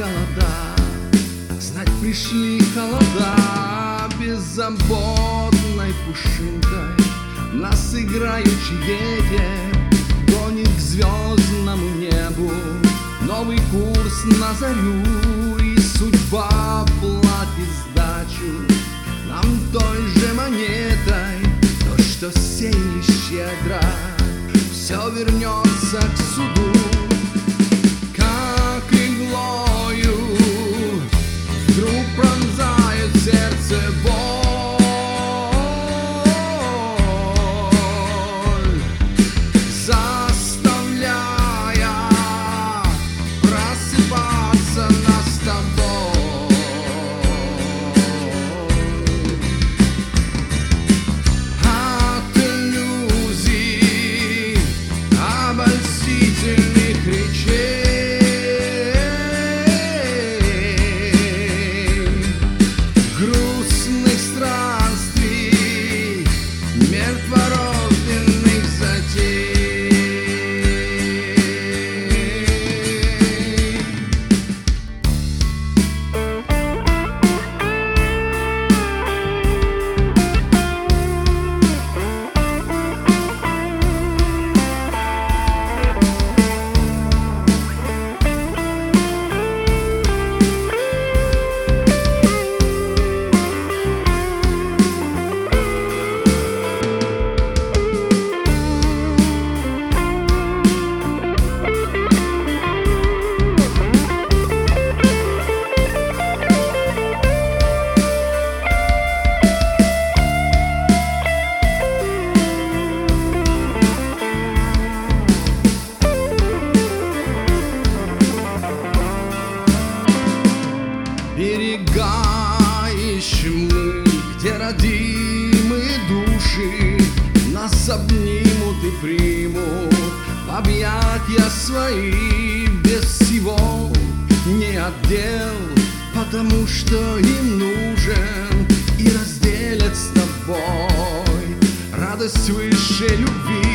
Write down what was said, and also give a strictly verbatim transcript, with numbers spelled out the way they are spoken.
холода, знать пришли холода. Беззаботной пушинкой нас играючи ветер гонит к звездному небу новый курс на зарю. И судьба платит сдачу нам той же монетой. То, что сеяли щедро, все вернется к суду. Как иглою вдруг пронзает сердце боль, заставляя просыпаться нас с тобой. От иллюзий, обольстительных речей, грустных странствий, мертворожденных затей. Берега ищем мы, где родимые души нас обнимут и примут в объятья свои. Без всего не отдел, потому что им нужен, и разделят с тобой радость высшей любви.